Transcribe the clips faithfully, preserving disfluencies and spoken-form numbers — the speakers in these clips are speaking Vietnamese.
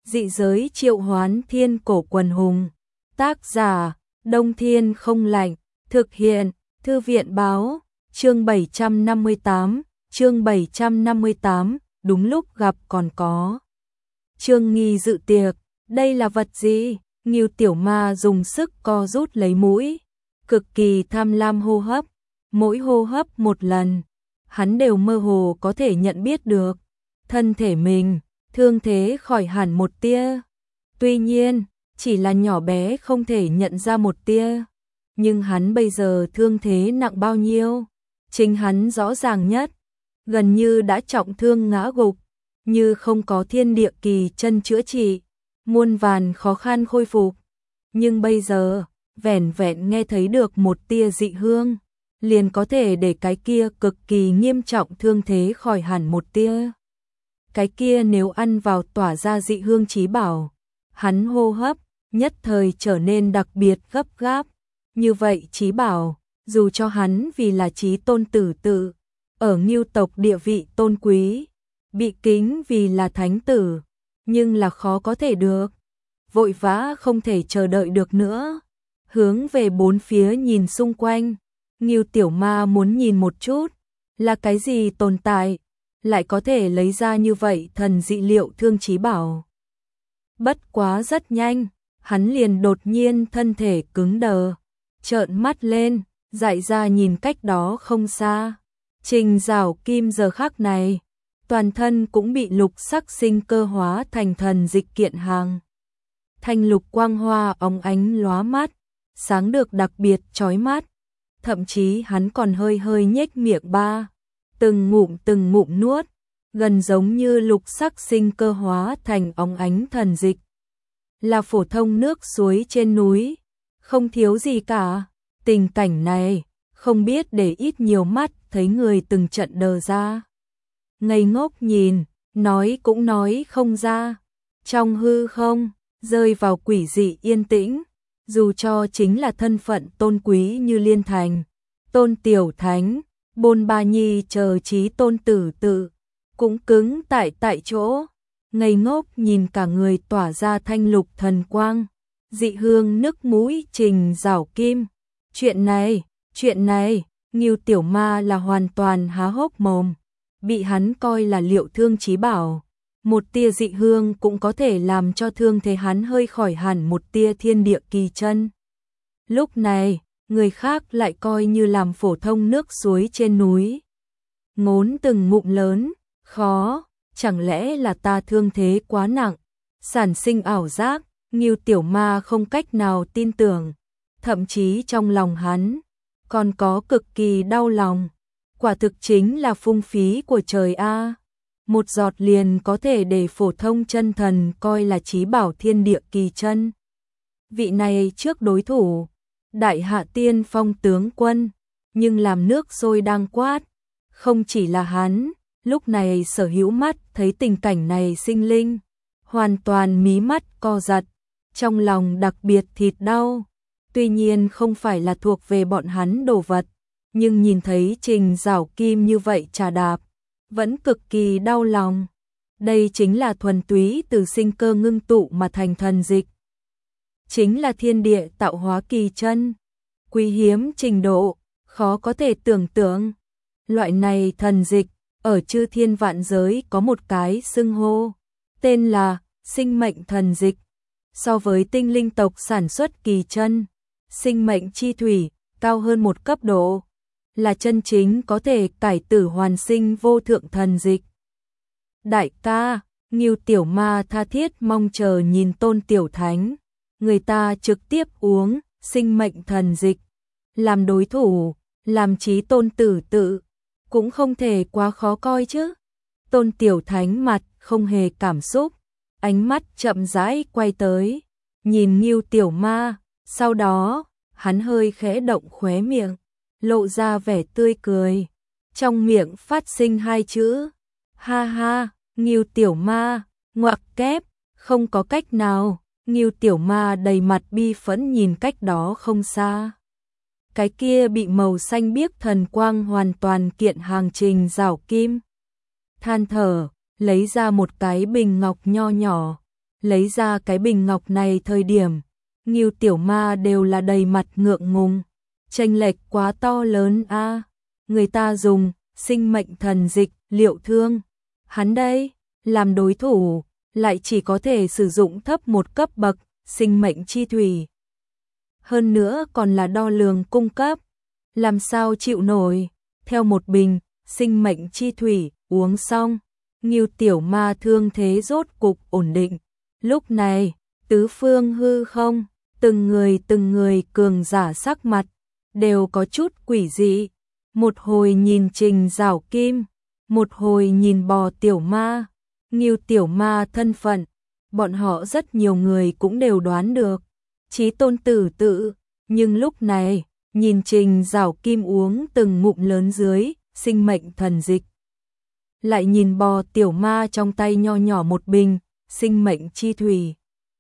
Dị giới triệu hoán thiên cổ quần hùng. Tác giả, Đông Thiên không lạnh. Thực hiện, Thư viện báo. Chương bảy trăm năm mươi tám, chương bảy trăm năm mươi tám, đúng lúc gặp còn có. Trương Nghi dự tiệc, đây là vật gì? Ngưu Tiểu Ma dùng sức co rút lấy mũi, cực kỳ tham lam hô hấp, mỗi hô hấp một lần, hắn đều mơ hồ có thể nhận biết được thân thể mình, thương thế khỏi hẳn một tia. Tuy nhiên, chỉ là nhỏ bé không thể nhận ra một tia, nhưng hắn bây giờ thương thế nặng bao nhiêu, chính hắn rõ ràng nhất, gần như đã trọng thương ngã gục, như không có thiên địa kỳ chân chữa trị, muôn vàn khó khăn khôi phục. Nhưng bây giờ, vẻn vẹn nghe thấy được một tia dị hương, liền có thể để cái kia cực kỳ nghiêm trọng thương thế khỏi hẳn một tia. Cái kia nếu ăn vào tỏa ra dị hương chí bảo, hắn hô hấp, nhất thời trở nên đặc biệt gấp gáp. Như vậy chí bảo, dù cho hắn vì là chí tôn tử tự, ở Ngưu tộc địa vị tôn quý, bị kính vì là thánh tử, nhưng là khó có thể được. Vội vã không thể chờ đợi được nữa, hướng về bốn phía nhìn xung quanh, Ngưu Tiểu Ma muốn nhìn một chút, là cái gì tồn tại, lại có thể lấy ra như vậy thần dị liệu thương chí bảo. Bất quá rất nhanh, hắn liền đột nhiên thân thể cứng đờ, trợn mắt lên, dại ra nhìn cách đó không xa. Trình Giảo Kim giờ khắc này, toàn thân cũng bị lục sắc sinh cơ hóa thành thần dịch kiện hàng. Thanh lục quang hoa óng ánh lóa mắt, sáng được đặc biệt chói mắt, thậm chí hắn còn hơi hơi nhếch miệng ba, từng ngụm từng ngụm nuốt, gần giống như lục sắc sinh cơ hóa thành óng ánh thần dịch. Là phổ thông nước suối trên núi, không thiếu gì cả. Tình cảnh này, không biết để ít nhiều mắt thấy người từng trận đờ ra. Ngây ngốc nhìn, nói cũng nói không ra. Trong hư không, rơi vào quỷ dị yên tĩnh, dù cho chính là thân phận tôn quý như Liên Thành, Tôn Tiểu Thánh, Bôn Ba Nhi chờ chí tôn tử tự, cũng cứng tại tại chỗ, ngây ngốc nhìn cả người tỏa ra thanh lục thần quang, dị hương nức mũi. Trình Giảo Kim. Chuyện này, chuyện này, Ngưu Tiểu Ma là hoàn toàn há hốc mồm, bị hắn coi là liệu thương chí bảo. Một tia dị hương cũng có thể làm cho thương thế hắn hơi khỏi hẳn một tia thiên địa kỳ chân. Lúc này, người khác lại coi như làm phổ thông nước suối trên núi. Ngốn từng ngụm lớn, khó, chẳng lẽ là ta thương thế quá nặng, sản sinh ảo giác. Ngưu Tiểu Ma không cách nào tin tưởng, thậm chí trong lòng hắn còn có cực kỳ đau lòng. Quả thực chính là phung phí của trời a. Một giọt liền có thể để phổ thông chân thần coi là chí bảo thiên địa kỳ chân. Vị này trước đối thủ, Đại Hạ Tiên Phong tướng quân, nhưng làm nước sôi đang quát, không chỉ là hắn, lúc này sở hữu mắt thấy tình cảnh này sinh linh, hoàn toàn mí mắt co giật, trong lòng đặc biệt thịt đau. Tuy nhiên không phải là thuộc về bọn hắn đồ vật, nhưng nhìn thấy Trình Giảo Kim như vậy trà đạp, vẫn cực kỳ đau lòng. Đây chính là thuần túy từ sinh cơ ngưng tụ mà thành thần dịch. Chính là thiên địa tạo hóa kỳ chân, quý hiếm trình độ, khó có thể tưởng tượng. Loại này thần dịch, ở chư thiên vạn giới có một cái xưng hô, tên là sinh mệnh thần dịch. So với tinh linh tộc sản xuất kỳ chân, sinh mệnh chi thủy, cao hơn một cấp độ, là chân chính có thể cải tử hoàn sinh vô thượng thần dịch. Đại ca, Ngưu Tiểu Ma tha thiết mong chờ nhìn Tôn Tiểu Thánh, người ta trực tiếp uống sinh mệnh thần dịch, làm đối thủ, làm chí tôn tử tự, cũng không thể quá khó coi chứ. Tôn Tiểu Thánh mặt không hề cảm xúc, ánh mắt chậm rãi quay tới, nhìn Ngưu Tiểu Ma, sau đó, hắn hơi khẽ động khóe miệng, lộ ra vẻ tươi cười, trong miệng phát sinh hai chữ, ha ha. Ngưu Tiểu Ma, ngoặc kép, không có cách nào. Ngưu Tiểu Ma đầy mặt bi phẫn nhìn cách đó không xa. Cái kia bị màu xanh biếc thần quang hoàn toàn kiện hàng Trình Giảo Kim. Than thở, lấy ra một cái bình ngọc nho nhỏ, lấy ra cái bình ngọc này thời điểm, Ngưu Tiểu Ma đều là đầy mặt ngượng ngùng, chênh lệch quá to lớn a, người ta dùng sinh mệnh thần dịch liệu thương, hắn đây, làm đối thủ, lại chỉ có thể sử dụng thấp một cấp bậc sinh mệnh chi thủy. Hơn nữa còn là đo lường cung cấp, làm sao chịu nổi, theo một bình sinh mệnh chi thủy uống xong, Ngưu Tiểu Ma thương thế rốt cục ổn định. Lúc này, tứ phương hư không, từng người từng người cường giả sắc mặt, đều có chút quỷ dị. Một hồi nhìn Trình Giảo Kim, một hồi nhìn Bò Tiểu Ma, Ngưu Tiểu Ma thân phận, bọn họ rất nhiều người cũng đều đoán được. Chí Tôn Tử Tự, nhưng lúc này, nhìn Trình Giảo Kim uống từng ngụm lớn dưới sinh mệnh thần dịch. Lại nhìn Bò Tiểu Ma trong tay nho nhỏ một bình sinh mệnh chi thủy.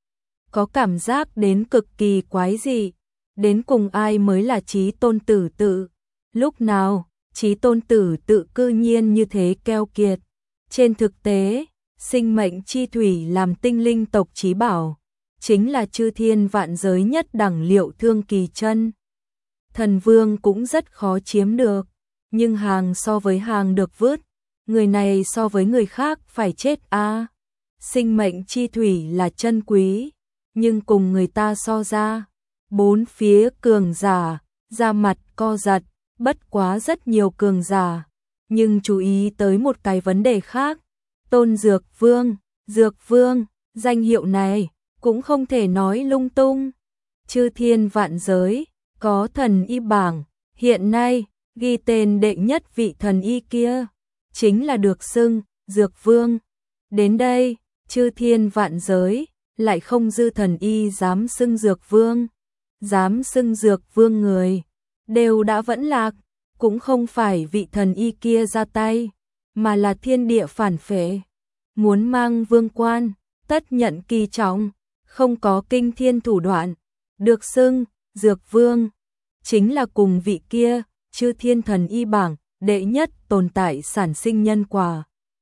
Có cảm giác đến cực kỳ quái dị, đến cùng ai mới là Chí Tôn Tử Tự. Lúc nào, Chí Tôn Tử Tự cư nhiên như thế keo kiệt. Trên thực tế, sinh mệnh chi thủy làm tinh linh tộc chí bảo, chính là chư thiên vạn giới nhất đẳng liệu thương kỳ chân. Thần vương cũng rất khó chiếm được, nhưng hàng so với hàng được vứt, người này so với người khác phải chết a. À, sinh mệnh chi thủy là chân quý, nhưng cùng người ta so ra, bốn phía cường giả, da mặt co giật, bất quá rất nhiều cường giả, nhưng chú ý tới một cái vấn đề khác, Tôn Dược Vương, Dược Vương, danh hiệu này cũng không thể nói lung tung. Chư thiên vạn giới, có thần y bảng, hiện nay ghi tên đệ nhất vị thần y kia, chính là được xưng Dược Vương. Đến đây, chư thiên vạn giới, lại không dư thần y dám xưng Dược Vương. Dám xưng Dược Vương người, đều đã vẫn lạc, cũng không phải vị thần y kia ra tay, mà là thiên địa phản phệ. Muốn mang vương quan, tất nhận kỳ trọng, không có kinh thiên thủ đoạn, được xưng Dược Vương, chính là cùng vị kia, chư thiên thần y bảng, đệ nhất tồn tại sản sinh nhân quả.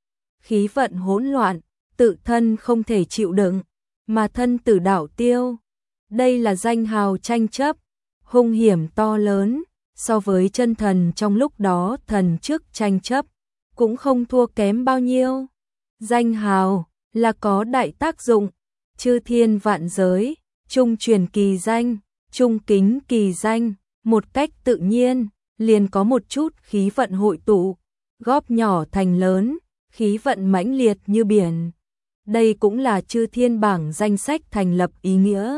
Khí vận hỗn loạn, tự thân không thể chịu đựng, mà thân tử đạo tiêu. Đây là danh hào tranh chấp, hung hiểm to lớn, so với chân thần trong lúc đó thần trước tranh chấp, cũng không thua kém bao nhiêu. Danh hào là có đại tác dụng, chư thiên vạn giới, trung truyền kỳ danh, trung kính kỳ danh, một cách tự nhiên, liền có một chút khí vận hội tụ, góp nhỏ thành lớn, khí vận mãnh liệt như biển. Đây cũng là chư thiên bảng danh sách thành lập ý nghĩa.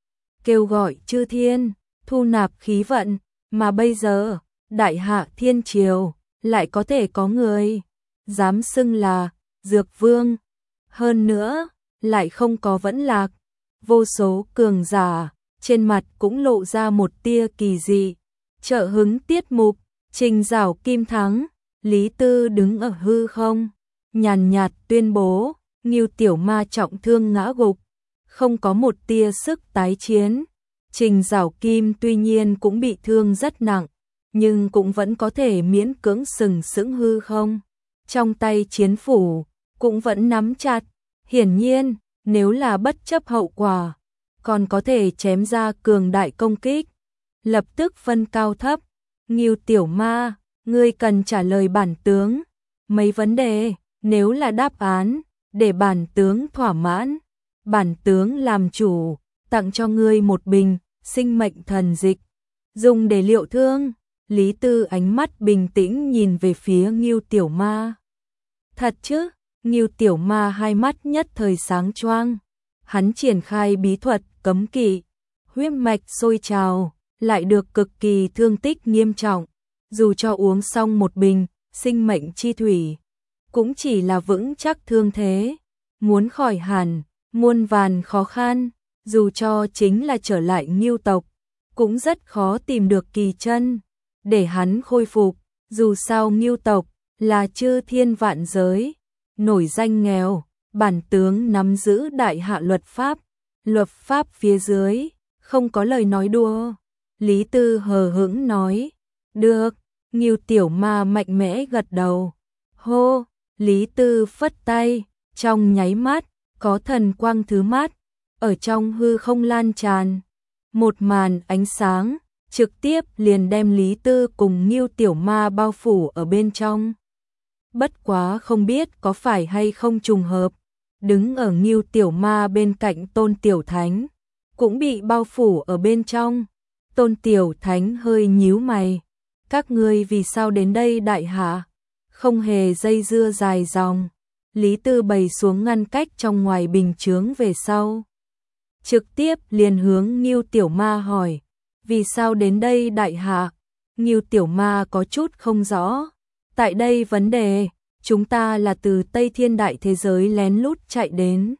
Kêu gọi chư thiên, thu nạp khí vận, mà bây giờ, đại hạ thiên triều, lại có thể có người, dám xưng là Dược Vương. Hơn nữa, lại không có vẫn lạc, vô số cường giả, trên mặt cũng lộ ra một tia kỳ dị. Trợ hứng tiết mục, Trình Giảo Kim thắng, Lý Tư đứng ở hư không, nhàn nhạt tuyên bố, Ngưu Tiểu Ma trọng thương ngã gục, không có một tia sức tái chiến. Trình Giảo Kim tuy nhiên cũng bị thương rất nặng, nhưng cũng vẫn có thể miễn cưỡng sừng sững hư không. Trong tay chiến phủ, cũng vẫn nắm chặt. Hiển nhiên, nếu là bất chấp hậu quả, còn có thể chém ra cường đại công kích. Lập tức phân cao thấp. Ngưu Tiểu Ma, ngươi cần trả lời bản tướng. Mấy vấn đề, nếu là đáp án, để bản tướng thỏa mãn. Bản tướng làm chủ, tặng cho ngươi một bình sinh mệnh thần dịch, dùng để liệu thương. Lý Tư ánh mắt bình tĩnh nhìn về phía Ngưu Tiểu Ma. Thật chứ? Ngưu Tiểu Ma hai mắt nhất thời sáng choang. Hắn triển khai bí thuật cấm kỵ, huyết mạch sôi trào, lại được cực kỳ thương tích nghiêm trọng. Dù cho uống xong một bình sinh mệnh chi thủy, cũng chỉ là vững chắc thương thế. Muốn khỏi hẳn, muôn vàn khó khăn. Dù cho chính là trở lại Ngưu tộc, cũng rất khó tìm được kỳ chân để hắn khôi phục. Dù sao Ngưu tộc là chư thiên vạn giới, nổi danh nghèo, bản tướng nắm giữ đại hạ luật pháp, luật pháp phía dưới, không có lời nói đùa. Lý Tư hờ hững nói, được. Ngưu Tiểu Ma mạnh mẽ gật đầu. Hô, Lý Tư phất tay, trong nháy mắt, có thần quang thứ mát, ở trong hư không lan tràn. Một màn ánh sáng, trực tiếp liền đem Lý Tư cùng Ngưu Tiểu Ma bao phủ ở bên trong. Bất quá không biết có phải hay không trùng hợp, đứng ở Ngưu Tiểu Ma bên cạnh Tôn Tiểu Thánh, cũng bị bao phủ ở bên trong. Tôn Tiểu Thánh hơi nhíu mày, các ngươi vì sao đến đây đại hạ? Không hề dây dưa dài dòng. Lý Tư bày xuống ngăn cách trong ngoài bình chướng về sau. Trực tiếp liền hướng Ngưu Tiểu Ma hỏi, vì sao đến đây đại hạ? Ngưu Tiểu Ma có chút không rõ. Tại đây vấn đề, chúng ta là từ Tây Thiên Đại thế giới lén lút chạy đến.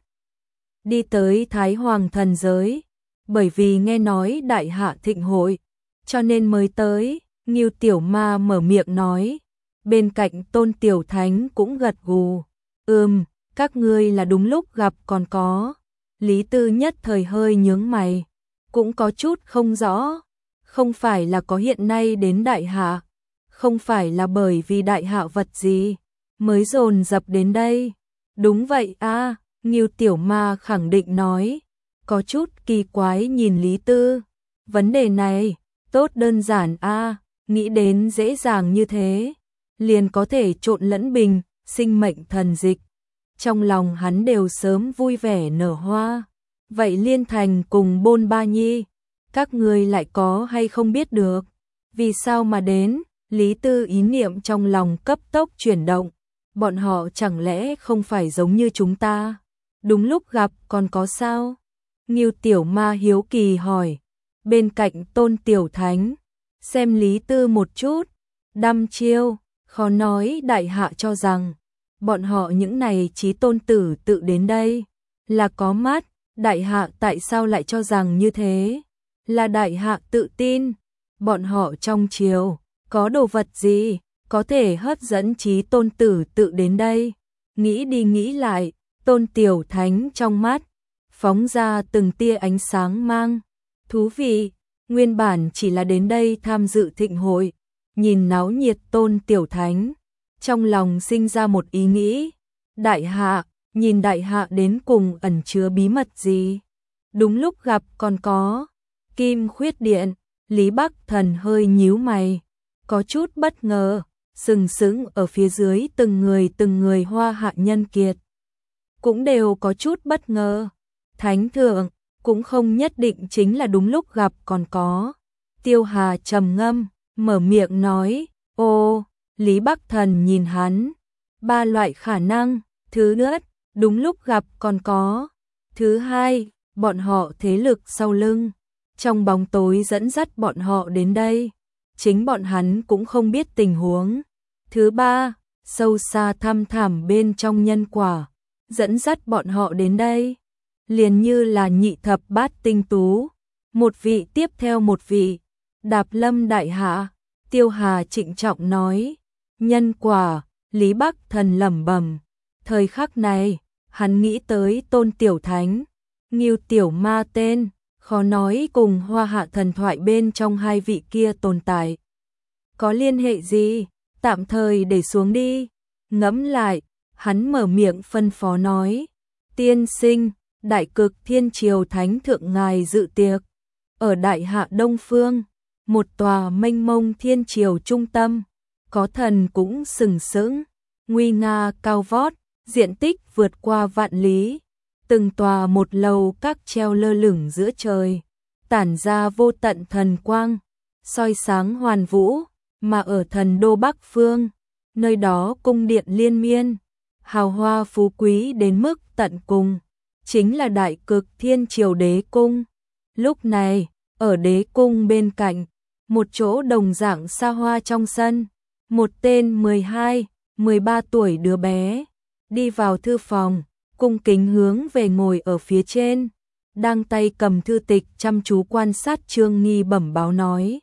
Đi tới Thái Hoàng thần giới, bởi vì nghe nói đại hạ thịnh hội, cho nên mới tới. Ngưu Tiểu Ma mở miệng nói, bên cạnh Tôn Tiểu Thánh cũng gật gù. Ừm, các ngươi là đúng lúc gặp còn có. Lý Tư nhất thời hơi nhướng mày, cũng có chút không rõ. Không phải là có hiện nay đến đại hạ, không phải là bởi vì đại hạ vật gì mới dồn dập đến đây. Đúng vậy a, Ngưu Tiểu Ma khẳng định nói, có chút kỳ quái nhìn Lý Tư. Vấn đề này, tốt đơn giản a, nghĩ đến dễ dàng như thế, liền có thể trộn lẫn bình, sinh mệnh thần dịch. Trong lòng hắn đều sớm vui vẻ nở hoa. Vậy Liên Thành cùng Bôn Ba Nhi, các ngươi lại có hay không biết được? Vì sao mà đến? Lý Tư ý niệm trong lòng cấp tốc chuyển động. Bọn họ chẳng lẽ không phải giống như chúng ta? Đúng lúc gặp còn có sao? Ngưu Tiểu Ma hiếu kỳ hỏi. Bên cạnh Tôn Tiểu Thánh, xem Lý Tư một chút, đăm chiêu, khó nói đại hạ cho rằng bọn họ những này chí tôn tử tự đến đây là có mắt. Đại hạ tại sao lại cho rằng như thế? Là đại hạ tự tin. Bọn họ trong triều có đồ vật gì có thể hấp dẫn chí tôn tử tự đến đây? Nghĩ đi nghĩ lại, Tôn Tiểu Thánh trong mắt phóng ra từng tia ánh sáng mang thú vị. Nguyên bản chỉ là đến đây tham dự thịnh hội, nhìn náo nhiệt Tôn Tiểu Thánh, trong lòng sinh ra một ý nghĩ. Đại hạ, nhìn đại hạ đến cùng ẩn chứa bí mật gì? Đúng lúc gặp còn có Kim Khuyết Điện. Lý Bắc Thần hơi nhíu mày, có chút bất ngờ, sừng sững ở phía dưới từng người từng người Hoa Hạ nhân kiệt. Cũng đều có chút bất ngờ. Thánh thượng, cũng không nhất định chính là đúng lúc gặp còn có. Tiêu Hà trầm ngâm, mở miệng nói, ô, Lý Bắc Thần nhìn hắn. Ba loại khả năng, thứ nhất, đúng lúc gặp còn có. Thứ hai, bọn họ thế lực sau lưng, trong bóng tối dẫn dắt bọn họ đến đây. Chính bọn hắn cũng không biết tình huống. Thứ ba, sâu xa thăm thẳm bên trong nhân quả, dẫn dắt bọn họ đến đây. Liền như là nhị thập bát tinh tú, một vị tiếp theo một vị. Đạp lâm đại hạ, Tiêu Hà trịnh trọng nói. Nhân quả, Lý Bắc Thần lẩm bẩm. Thời khắc này, hắn nghĩ tới Tôn Tiểu Thánh, Ngưu Tiểu Ma tên, khó nói cùng Hoa Hạ thần thoại bên trong hai vị kia tồn tại có liên hệ gì, tạm thời để xuống đi. Ngẫm lại, hắn mở miệng phân phó nói, tiên sinh, Đại Cực Thiên Triều Thánh Thượng ngài dự tiệc, ở Đại Hạ Đông Phương, một tòa mênh mông thiên triều trung tâm, có thần cũng sừng sững, nguy nga cao vót, diện tích vượt qua vạn lý, từng tòa một lầu các treo lơ lửng giữa trời, tản ra vô tận thần quang, soi sáng hoàn vũ. Mà ở thần đô Bắc Phương, nơi đó cung điện liên miên, hào hoa phú quý đến mức tận cùng, chính là Đại Cực Thiên Triều Đế Cung. Lúc này, ở Đế Cung bên cạnh, một chỗ đồng dạng xa hoa trong sân, một tên mười hai, mười ba tuổi đứa bé đi vào thư phòng, cung kính hướng về ngồi ở phía trên, đang tay cầm thư tịch chăm chú quan sát Trương Nghi bẩm báo nói.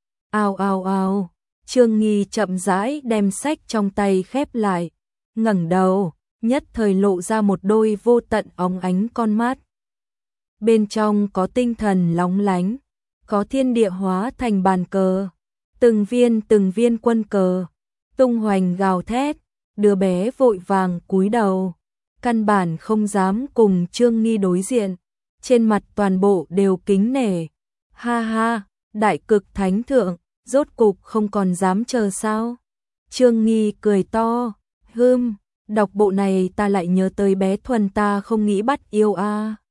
Ao ao ao, Trương Nghi chậm rãi đem sách trong tay khép lại, ngẩng đầu, nhất thời lộ ra một đôi vô tận óng ánh con mắt. Bên trong có tinh thần lóng lánh, có thiên địa hóa thành bàn cờ, từng viên từng viên quân cờ, tung hoành gào thét, đứa bé vội vàng cúi đầu, căn bản không dám cùng Trương Nghi đối diện, trên mặt toàn bộ đều kính nể. Ha ha, đại cực thánh thượng, rốt cục không còn dám chờ sao? Trương Nghi cười to, hưm, đọc bộ này ta lại nhớ tới bé Thuần ta không nghĩ bắt yêu a.